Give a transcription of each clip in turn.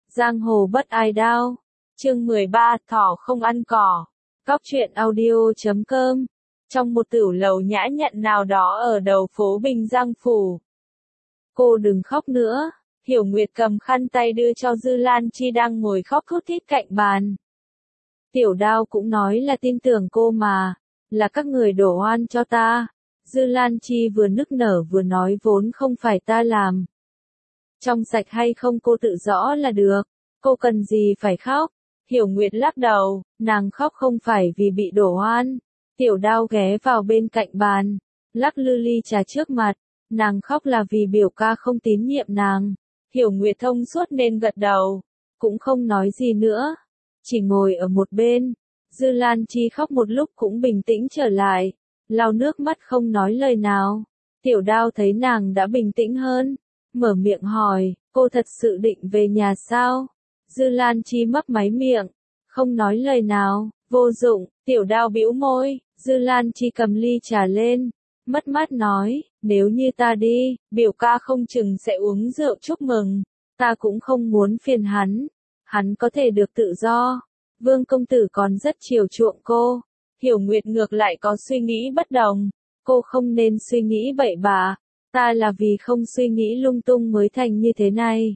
Giang hồ bất ai đao. Chương 13, thỏ không ăn cỏ. Cóc truyện audio.com. Trong một tửu lầu nhã nhặn nào đó ở đầu phố Bình Giang Phủ. Cô đừng khóc nữa. Hiểu Nguyệt cầm khăn tay đưa cho Dư Lan Chi đang ngồi khóc thút thít cạnh bàn. Tiểu Đao cũng nói là tin tưởng cô mà. Là các người đổ oan cho ta. Dư Lan Chi vừa nức nở vừa nói vốn không phải ta làm. Trong sạch hay không cô tự rõ là được. Cô cần gì phải khóc. Hiểu Nguyệt lắc đầu, nàng khóc không phải vì bị đổ oan. Tiểu Đao ghé vào bên cạnh bàn, lắc lư ly trà trước mặt. Nàng khóc là vì biểu ca không tín nhiệm nàng. Hiểu Nguyệt thông suốt nên gật đầu, cũng không nói gì nữa. Chỉ ngồi ở một bên. Dư Lan Chi khóc một lúc cũng bình tĩnh trở lại, lau nước mắt không nói lời nào. Tiểu Đao thấy nàng đã bình tĩnh hơn, mở miệng hỏi, cô thật sự định về nhà sao? Dư Lan Chi mấp máy miệng, không nói lời nào. Vô dụng. Tiểu Đao bĩu môi. Dư Lan Chi cầm ly trà lên, mất mát nói, nếu như ta đi, biểu ca không chừng sẽ uống rượu chúc mừng. Ta cũng không muốn phiền hắn. Hắn có thể được tự do. Vương công tử còn rất chiều chuộng cô. Hiểu Nguyệt ngược lại có suy nghĩ bất đồng. Cô không nên suy nghĩ bậy bạ. Ta là vì không suy nghĩ lung tung mới thành như thế này.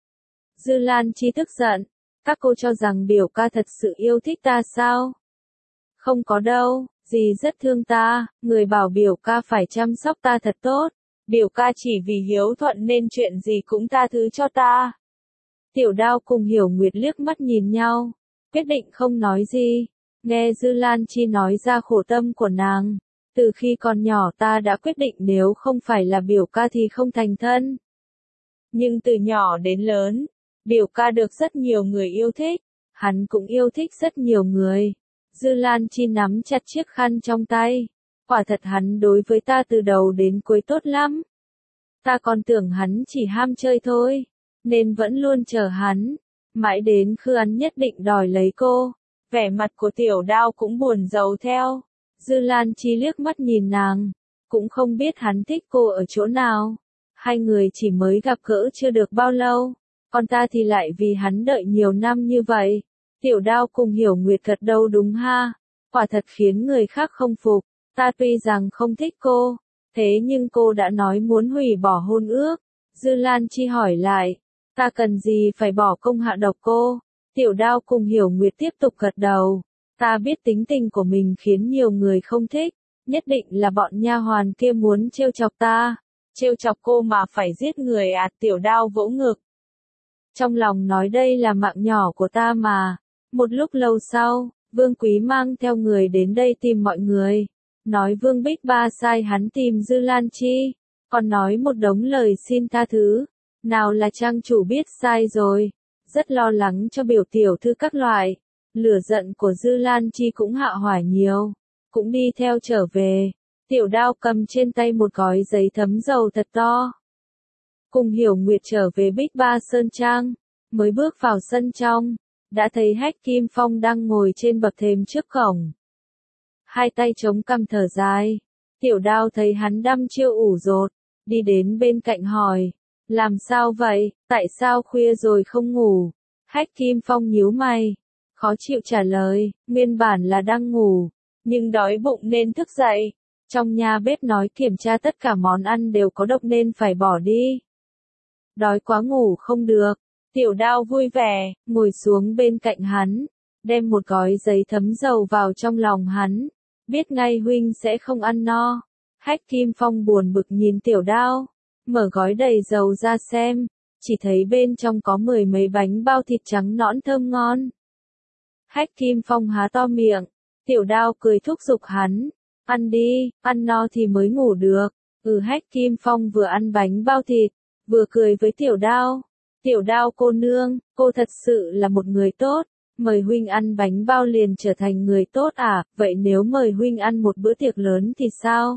Dư Lan Chi tức giận. Các cô cho rằng biểu ca thật sự yêu thích ta sao? Không có đâu, dì rất thương ta, người bảo biểu ca phải chăm sóc ta thật tốt. Biểu ca chỉ vì hiếu thuận nên chuyện gì cũng tha thứ cho ta. Tiểu Đao cùng Hiểu Nguyệt liếc mắt nhìn nhau, quyết định không nói gì. Nghe Dư Lan Chi nói ra khổ tâm của nàng. Từ khi còn nhỏ ta đã quyết định nếu không phải là biểu ca thì không thành thân. Nhưng từ nhỏ đến lớn, biểu ca được rất nhiều người yêu thích. Hắn cũng yêu thích rất nhiều người. Dư Lan Chi nắm chặt chiếc khăn trong tay. Quả thật hắn đối với ta từ đầu đến cuối tốt lắm. Ta còn tưởng hắn chỉ ham chơi thôi, nên vẫn luôn chờ hắn. Mãi đến khi hắn nhất định đòi lấy cô. Vẻ mặt của Tiểu Đao cũng buồn rầu theo. Dư Lan Chi liếc mắt nhìn nàng, cũng không biết hắn thích cô ở chỗ nào. Hai người chỉ mới gặp gỡ chưa được bao lâu, còn ta thì lại vì hắn đợi nhiều năm như vậy. Tiểu Đao cùng Hiểu Nguyệt gật đầu đúng ha. Quả thật khiến người khác không phục. Ta tuy rằng không thích cô, thế nhưng cô đã nói muốn hủy bỏ hôn ước. Dư Lan Chi hỏi lại, ta cần gì phải bỏ công hạ độc cô? Tiểu Đao cùng Hiểu Nguyệt tiếp tục gật đầu. Ta biết tính tình của mình khiến nhiều người không thích, nhất định là bọn nha hoàn kia muốn trêu chọc ta. Trêu chọc cô mà phải giết người à? Tiểu Đao vỗ ngực. Trong lòng nói đây là mạng nhỏ của ta mà. Một lúc lâu sau, Vương Quý mang theo người đến đây tìm mọi người. Nói Vương Bích Ba sai hắn tìm Dư Lan Chi, còn nói một đống lời xin tha thứ. Nào là trang chủ biết sai rồi, rất lo lắng cho biểu tiểu thư các loại. Lửa giận của Dư Lan Chi cũng hạ hỏa nhiều, cũng đi theo trở về. Tiểu Đao cầm trên tay một gói giấy thấm dầu thật to. Cùng Hiểu Nguyệt trở về Bích Ba Sơn Trang, mới bước vào sân trong, đã thấy Hách Kim Phong đang ngồi trên bậc thềm trước cổng. Hai tay chống cằm thở dài. Tiểu Đao thấy hắn đăm chiêu ủ rột, đi đến bên cạnh hỏi, làm sao vậy, tại sao khuya rồi không ngủ? Hách Kim Phong nhíu mày, khó chịu trả lời, nguyên bản là đang ngủ, nhưng đói bụng nên thức dậy. Trong nhà bếp nói kiểm tra tất cả món ăn đều có độc nên phải bỏ đi. Đói quá ngủ không được. Tiểu Đao vui vẻ, ngồi xuống bên cạnh hắn, đem một gói giấy thấm dầu vào trong lòng hắn. Biết ngay huynh sẽ không ăn no. Hách Kim Phong buồn bực nhìn Tiểu Đao, mở gói đầy dầu ra xem, chỉ thấy bên trong có 10 mấy bánh bao thịt trắng nõn thơm ngon. Hách Kim Phong há to miệng, Tiểu Đao cười thúc giục hắn, ăn đi, ăn no thì mới ngủ được. Hách Kim Phong vừa ăn bánh bao thịt, vừa cười với Tiểu Đao. Tiểu Đao cô nương, cô thật sự là một người tốt, mời huynh ăn bánh bao liền trở thành người tốt à, vậy nếu mời huynh ăn một bữa tiệc lớn thì sao?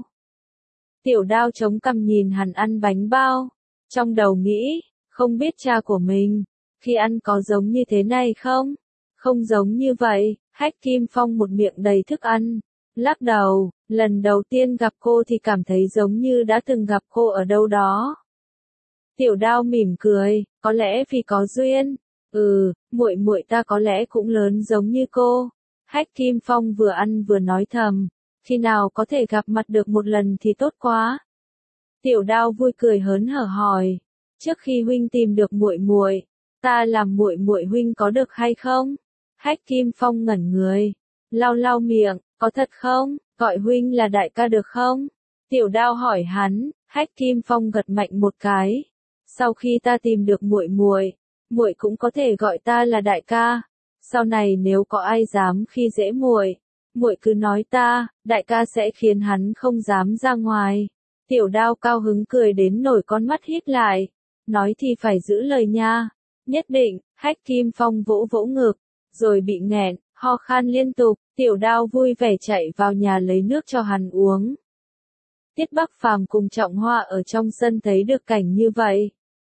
Tiểu Đao chống cằm nhìn hắn ăn bánh bao, trong đầu nghĩ, không biết cha của mình, khi ăn có giống như thế này không? Không giống như vậy. Hách Kim Phong một miệng đầy thức ăn, lắc đầu, lần đầu tiên gặp cô thì cảm thấy giống như đã từng gặp cô ở đâu đó. Tiểu Đao mỉm cười, có lẽ vì có duyên. Muội muội ta có lẽ cũng lớn giống như cô. Hách Kim Phong vừa ăn vừa nói thầm, khi nào có thể gặp mặt được một lần thì tốt quá. Tiểu Đao vui cười hớn hở hỏi, trước khi huynh tìm được muội muội, ta làm muội muội huynh có được hay không? Hách Kim Phong ngẩn người, lau lau miệng, có thật không? Gọi huynh là đại ca được không? Tiểu Đao hỏi hắn. Hách Kim Phong gật mạnh một cái. Sau khi ta tìm được muội muội, muội cũng có thể gọi ta là đại ca. Sau này nếu có ai dám khi dễ muội, muội cứ nói ta, đại ca sẽ khiến hắn không dám ra ngoài. Tiểu Đao cao hứng cười đến nổi con mắt híp lại, nói thì phải giữ lời nha. Nhất định. Hách Kim Phong vỗ vỗ ngực, rồi bị nghẹn, ho khan liên tục. Tiểu Đao vui vẻ chạy vào nhà lấy nước cho hắn uống. Tiết Bắc Phàm cùng Trọng Hoa ở trong sân thấy được cảnh như vậy,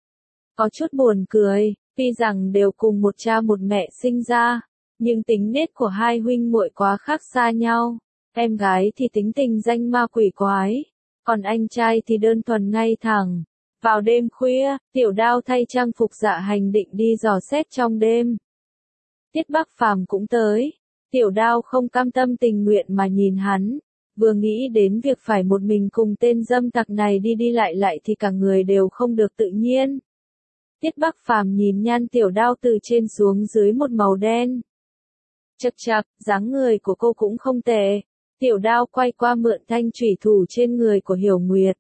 có chút buồn cười, tuy rằng đều cùng một cha một mẹ sinh ra, nhưng tính nết của hai huynh muội quá khác xa nhau. Em gái thì tính tình danh ma quỷ quái, còn anh trai thì đơn thuần ngay thẳng. Vào đêm khuya, Tiểu Đao thay trang phục dạ hành định đi dò xét trong đêm. Tiết Bắc Phàm cũng tới. Tiểu Đao không cam tâm tình nguyện mà nhìn hắn, vừa nghĩ đến việc phải một mình cùng tên dâm tặc này đi đi lại thì cả người đều không được tự nhiên. Tiết Bắc Phàm nhìn nhan Tiểu Đao từ trên xuống dưới một màu đen. Chậc chậc, dáng người của cô cũng không tệ. Tiểu Đao quay qua mượn thanh chủy thủ trên người của Hiểu Nguyệt.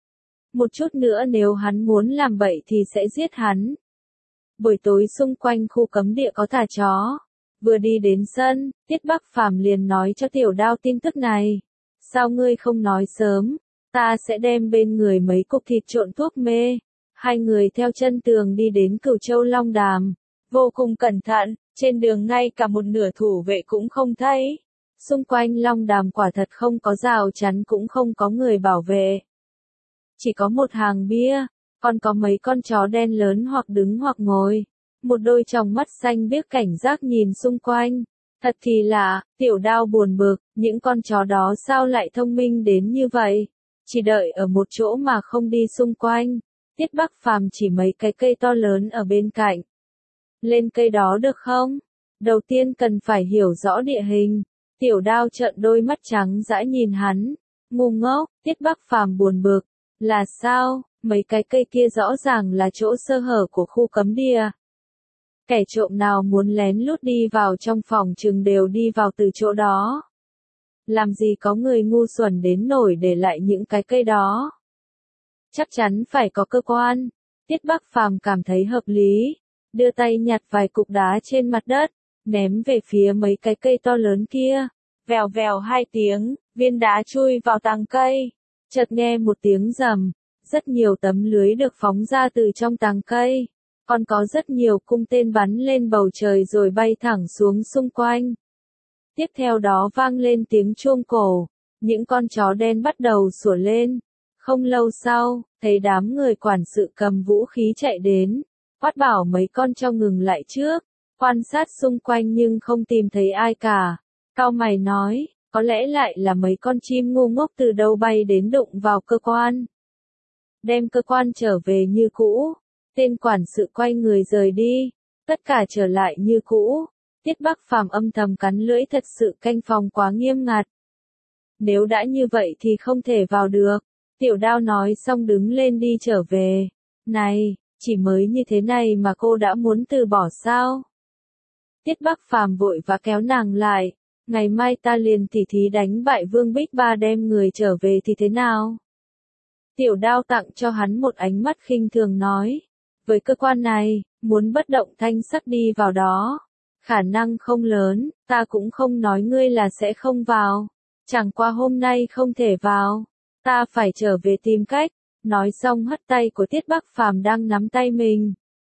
Một chút nữa nếu hắn muốn làm bậy thì sẽ giết hắn. Buổi tối xung quanh khu cấm địa có thả chó. Vừa đi đến sân, Tiết Bắc Phàm liền nói cho Tiểu Đao tin tức này. Sao ngươi không nói sớm? Ta sẽ đem bên người mấy cục thịt trộn thuốc mê. Hai người theo chân tường đi đến Cửu Châu Long Đàm. Vô cùng cẩn thận, trên đường ngay cả một nửa thủ vệ cũng không thấy. Xung quanh Long Đàm quả thật không có rào chắn cũng không có người bảo vệ. Chỉ có một hàng bia, còn có mấy con chó đen lớn hoặc đứng hoặc ngồi. Một đôi tròng mắt xanh biếc cảnh giác nhìn xung quanh. Thật kỳ lạ, Tiểu Đao buồn bực, những con chó đó sao lại thông minh đến như vậy? Chỉ đợi ở một chỗ mà không đi xung quanh. Tiết Bắc Phàm chỉ mấy cái cây to lớn ở bên cạnh. Lên cây đó được không? Đầu tiên cần phải hiểu rõ địa hình. Tiểu Đao trợn đôi mắt trắng dã nhìn hắn. Ngu ngốc, Tiết Bắc Phàm buồn bực. Là sao? Mấy cái cây kia rõ ràng là chỗ sơ hở của khu cấm địa. Kẻ trộm nào muốn lén lút đi vào trong phòng chừng đều đi vào từ chỗ đó. Làm gì có người ngu xuẩn đến nổi để lại những cái cây đó. Chắc chắn phải có cơ quan. Tiết Bắc Phàm cảm thấy hợp lý. Đưa tay nhặt vài cục đá trên mặt đất, ném về phía mấy cái cây to lớn kia. Vèo vèo hai tiếng, viên đá chui vào tàng cây. Chợt nghe một tiếng rầm, rất nhiều tấm lưới được phóng ra từ trong tàng cây. Còn có rất nhiều cung tên bắn lên bầu trời rồi bay thẳng xuống xung quanh. Tiếp theo đó vang lên tiếng chuông cổ, những con chó đen bắt đầu sủa lên. Không lâu sau, thấy đám người quản sự cầm vũ khí chạy đến, quát bảo mấy con cho ngừng lại trước, quan sát xung quanh nhưng không tìm thấy ai cả. Cau mày nói, có lẽ lại là mấy con chim ngu ngốc từ đâu bay đến đụng vào cơ quan. Đem cơ quan trở về như cũ. Tên quản sự quay người rời đi, tất cả trở lại như cũ. Tiết Bắc Phàm âm thầm cắn lưỡi, thật sự canh phòng quá nghiêm ngặt. Nếu đã như vậy thì không thể vào được. Tiểu Đao nói xong đứng lên đi trở về. Này, chỉ mới như thế này mà cô đã muốn từ bỏ sao? Tiết Bắc Phàm vội và kéo nàng lại. Ngày mai ta liền tỉ thí đánh bại Vương Bích Ba đem người trở về thì thế nào? Tiểu Đao tặng cho hắn một ánh mắt khinh thường nói. Với cơ quan này, muốn bất động thanh sắc đi vào đó, khả năng không lớn, ta cũng không nói ngươi là sẽ không vào. Chẳng qua hôm nay không thể vào, ta phải trở về tìm cách. Nói xong hất tay của Tiết Bắc Phàm đang nắm tay mình.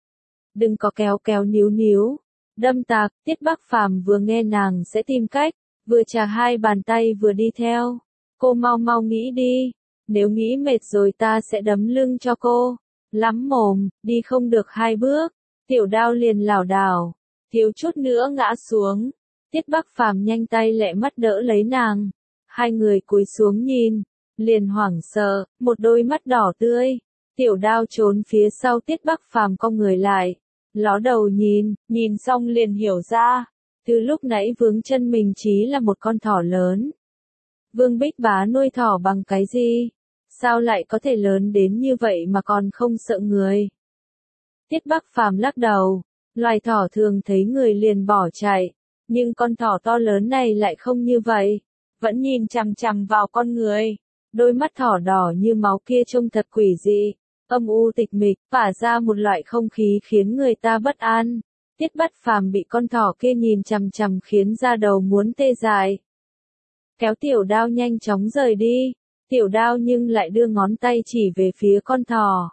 Đừng có kéo kéo níu níu, đâm tạc. Tiết Bắc Phàm vừa nghe nàng sẽ tìm cách, vừa chà hai bàn tay vừa đi theo. Cô mau mau nghĩ đi, nếu nghĩ mệt rồi ta sẽ đấm lưng cho cô. Lắm mồm, đi không được hai bước, Tiểu Đao liền lảo đảo, thiếu chút nữa ngã xuống. Tiết Bắc Phàm nhanh tay lẹ mắt đỡ lấy nàng. Hai người cúi xuống nhìn, liền hoảng sợ, một đôi mắt đỏ tươi. Tiểu Đao trốn phía sau Tiết Bắc Phàm cong người lại, Ló đầu nhìn xong liền hiểu ra. Từ lúc nãy vướng chân mình chí là một con thỏ lớn. Vương Bích Bá nuôi thỏ bằng cái gì? Sao lại có thể lớn đến như vậy mà còn không sợ người? Tiết Bắc Phàm lắc đầu. Loài thỏ thường thấy người liền bỏ chạy. Nhưng con thỏ to lớn này lại không như vậy. Vẫn nhìn chằm chằm vào con người. Đôi mắt thỏ đỏ như máu kia trông thật quỷ dị. Âm u tịch mịch, phả ra một loại không khí khiến người ta bất an. Tiết Bắc Phàm bị con thỏ kia nhìn chằm chằm khiến da đầu muốn tê dại. Kéo Tiểu Đao nhanh chóng rời đi. Tiểu Đao nhưng lại đưa ngón tay chỉ về phía con thỏ.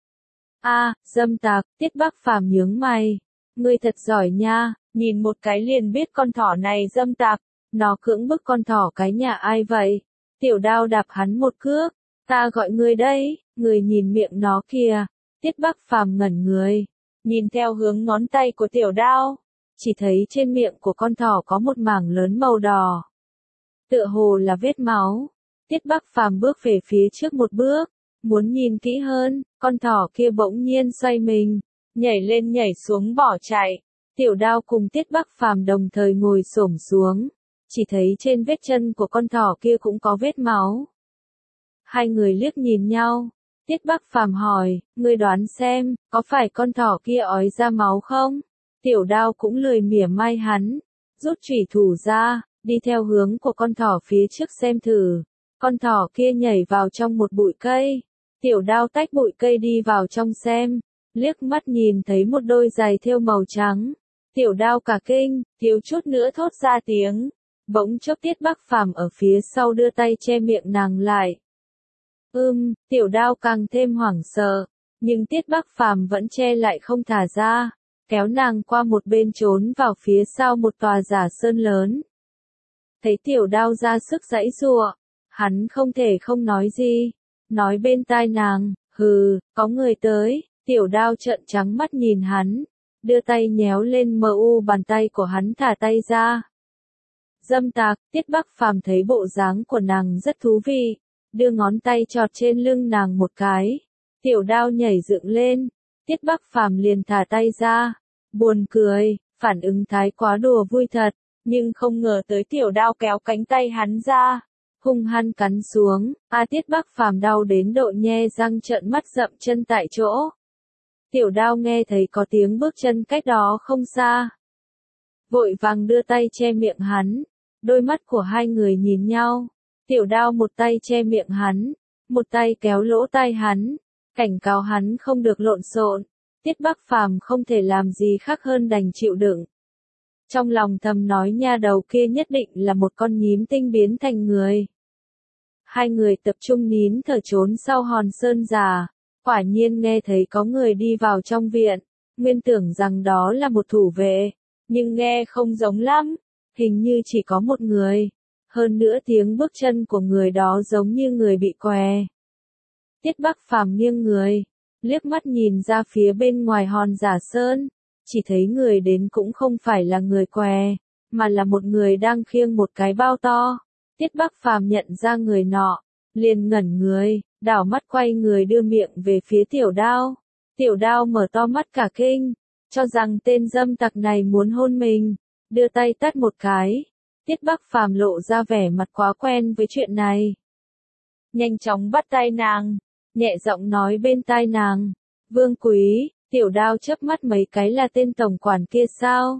Dâm tặc, Tiết Bắc Phàm nhướng mày. Ngươi thật giỏi nha, nhìn một cái liền biết con thỏ này dâm tặc. Nó cưỡng bức con thỏ cái nhà ai vậy? Tiểu Đao đạp hắn một cước. Ta gọi ngươi đây, người nhìn miệng nó kìa. Tiết Bắc Phàm ngẩn người. Nhìn theo hướng ngón tay của Tiểu Đao. Chỉ thấy trên miệng của con thỏ có một mảng lớn màu đỏ. Tựa hồ là vết máu. Tiết Bắc Phàm bước về phía trước một bước. Muốn nhìn kỹ hơn, con thỏ kia bỗng nhiên xoay mình. Nhảy lên nhảy xuống bỏ chạy. Tiểu Đao cùng Tiết Bắc Phàm đồng thời ngồi xổm xuống. Chỉ thấy trên vết chân của con thỏ kia cũng có vết máu. Hai người liếc nhìn nhau. Tiết Bắc Phàm hỏi, ngươi đoán xem, có phải con thỏ kia ói ra máu không? Tiểu Đao cũng lười mỉa mai hắn. Rút chủy thủ ra, đi theo hướng của con thỏ phía trước xem thử. Con thỏ kia nhảy vào trong một bụi cây. Tiểu Đao tách bụi cây đi vào trong xem. Liếc mắt nhìn thấy một đôi giày thêu màu trắng. Tiểu Đao cả kinh, thiếu chút nữa thốt ra tiếng. Bỗng chốc Tiết Bắc Phàm ở phía sau đưa tay che miệng nàng lại. Tiểu Đao càng thêm hoảng sợ. Nhưng Tiết Bắc Phàm vẫn che lại không thả ra. Kéo nàng qua một bên trốn vào phía sau một tòa giả sơn lớn. Thấy Tiểu Đao ra sức giãy giụa. Hắn không thể không nói gì. Nói bên tai nàng, có người tới. Tiểu Đao trợn trắng mắt nhìn hắn. Đưa tay nhéo lên bàn tay của hắn thả tay ra. Dâm tặc, Tiết Bắc Phàm thấy bộ dáng của nàng rất thú vị. Đưa ngón tay chọt trên lưng nàng một cái. Tiểu Đao nhảy dựng lên. Tiết Bắc Phàm liền thả tay ra. Buồn cười, phản ứng thái quá đùa vui thật. Nhưng không ngờ tới Tiểu Đao kéo cánh tay hắn ra. Hung hăng cắn xuống. Tiết Bắc Phàm đau đến độ nhe răng trợn mắt dậm chân tại chỗ. Tiểu Đao nghe thấy có tiếng bước chân cách đó không xa. Vội vàng đưa tay che miệng hắn. Đôi mắt của hai người nhìn nhau. Tiểu Đao một tay che miệng hắn. Một tay kéo lỗ tai hắn. Cảnh cáo hắn không được lộn xộn. Tiết Bắc Phàm không thể làm gì khác hơn đành chịu đựng. Trong lòng thầm nói nha đầu kia nhất định là một con nhím tinh biến thành người. Hai người tập trung nín thở trốn sau hòn sơn già. Quả nhiên nghe thấy có người đi vào trong viện. Nguyên tưởng rằng đó là một thủ vệ. Nhưng nghe không giống lắm. Hình như chỉ có một người. Hơn nữa tiếng bước chân của người đó giống như người bị què. Tiết Bắc Phàm nghiêng người. Liếc mắt nhìn ra phía bên ngoài hòn giả sơn. Chỉ thấy người đến cũng không phải là người què. Mà là một người đang khiêng một cái bao to. Tiết Bắc Phàm nhận ra người nọ. Liền ngẩn người. Đảo mắt quay người đưa miệng về phía Tiểu Đao. Tiểu Đao mở to mắt cả kinh. Cho rằng tên dâm tặc này muốn hôn mình. Đưa tay tát một cái. Tiết Bắc Phàm lộ ra vẻ mặt quá quen với chuyện này. Nhanh chóng bắt tay nàng. Nhẹ giọng nói bên tai nàng. Vương Quý, Tiểu Đao chớp mắt mấy cái là tên tổng quản kia sao?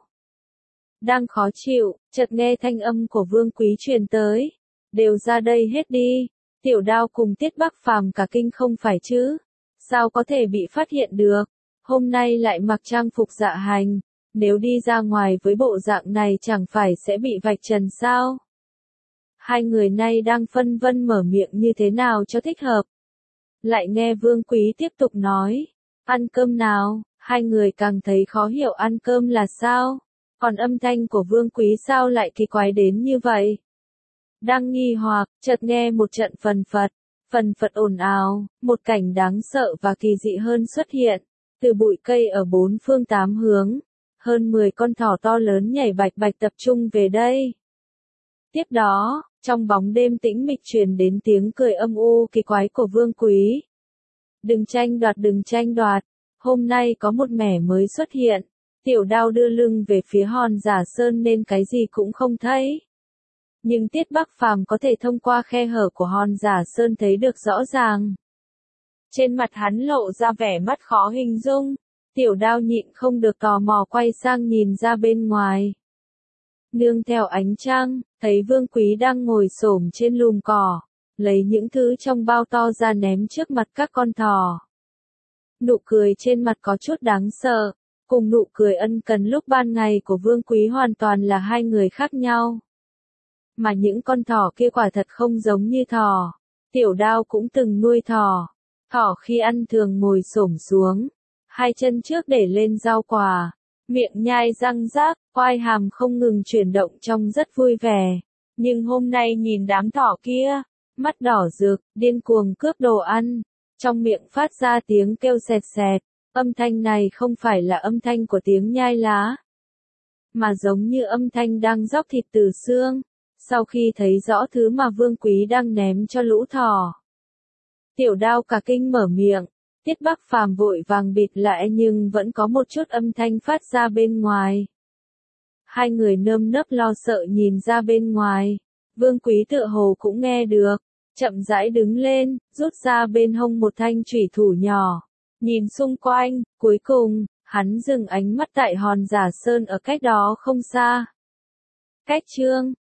Đang khó chịu, chợt nghe thanh âm của Vương Quý truyền tới. Đều ra đây hết đi. Tiểu Đao cùng Tiết Bắc Phàm cả kinh không phải chứ. Sao có thể bị phát hiện được? Hôm nay lại mặc trang phục dạ hành. Nếu đi ra ngoài với bộ dạng này chẳng phải sẽ bị vạch trần sao? Hai người nay đang phân vân mở miệng như thế nào cho thích hợp. Lại nghe Vương Quý tiếp tục nói. Ăn cơm nào? Hai người càng thấy khó hiểu ăn cơm là sao? Còn âm thanh của Vương Quý sao lại kỳ quái đến như vậy? Đang nghi hoặc, chợt nghe một trận phần phật ồn ào, một cảnh đáng sợ và kỳ dị hơn xuất hiện. Từ bụi cây ở bốn phương tám hướng. Hơn 10 con thỏ to lớn nhảy bạch bạch tập trung về đây. Tiếp đó, trong bóng đêm tĩnh mịch truyền đến tiếng cười âm u kỳ quái của Vương Quý. Đừng tranh đoạt, Hôm nay có một mẻ mới xuất hiện. Tiểu Đao đưa lưng về phía Hòn Giả Sơn nên cái gì cũng không thấy. Nhưng Tiết Bắc Phàm có thể thông qua khe hở của Hòn Giả Sơn thấy được rõ ràng. Trên mặt hắn lộ ra vẻ mắt khó hình dung. Tiểu Đao nhịn không được tò mò quay sang nhìn ra bên ngoài. Nương theo ánh trăng, thấy Vương Quý đang ngồi xổm trên lùm cỏ, lấy những thứ trong bao to ra ném trước mặt các con thỏ. Nụ cười trên mặt có chút đáng sợ, cùng nụ cười ân cần lúc ban ngày của Vương Quý hoàn toàn là hai người khác nhau. Mà những con thỏ kia quả thật không giống như thỏ. Tiểu Đao cũng từng nuôi thỏ. Thỏ khi ăn thường ngồi xổm xuống, hai chân trước để lên rau quả, miệng nhai răng rác, quai hàm không ngừng chuyển động trông rất vui vẻ. Nhưng hôm nay nhìn đám thỏ kia, mắt đỏ rực, điên cuồng cướp đồ ăn, trong miệng phát ra tiếng kêu sẹt sẹt. Âm thanh này không phải là âm thanh của tiếng nhai lá, mà giống như âm thanh đang róc thịt từ xương. Sau khi thấy rõ thứ mà Vương Quý đang ném cho lũ thỏ, Tiểu Đao cả kinh mở miệng. Tiết Bắc Phàm vội vàng bịt lại nhưng vẫn có một chút âm thanh phát ra bên ngoài. Hai người nơm nớp lo sợ nhìn ra bên ngoài. Vương Quý tựa hồ cũng nghe được, chậm rãi đứng lên, rút ra bên hông một thanh chủy thủ nhỏ. Nhìn xung quanh, cuối cùng, hắn dừng ánh mắt tại Hòn Giả Sơn ở cách đó không xa. Cách chương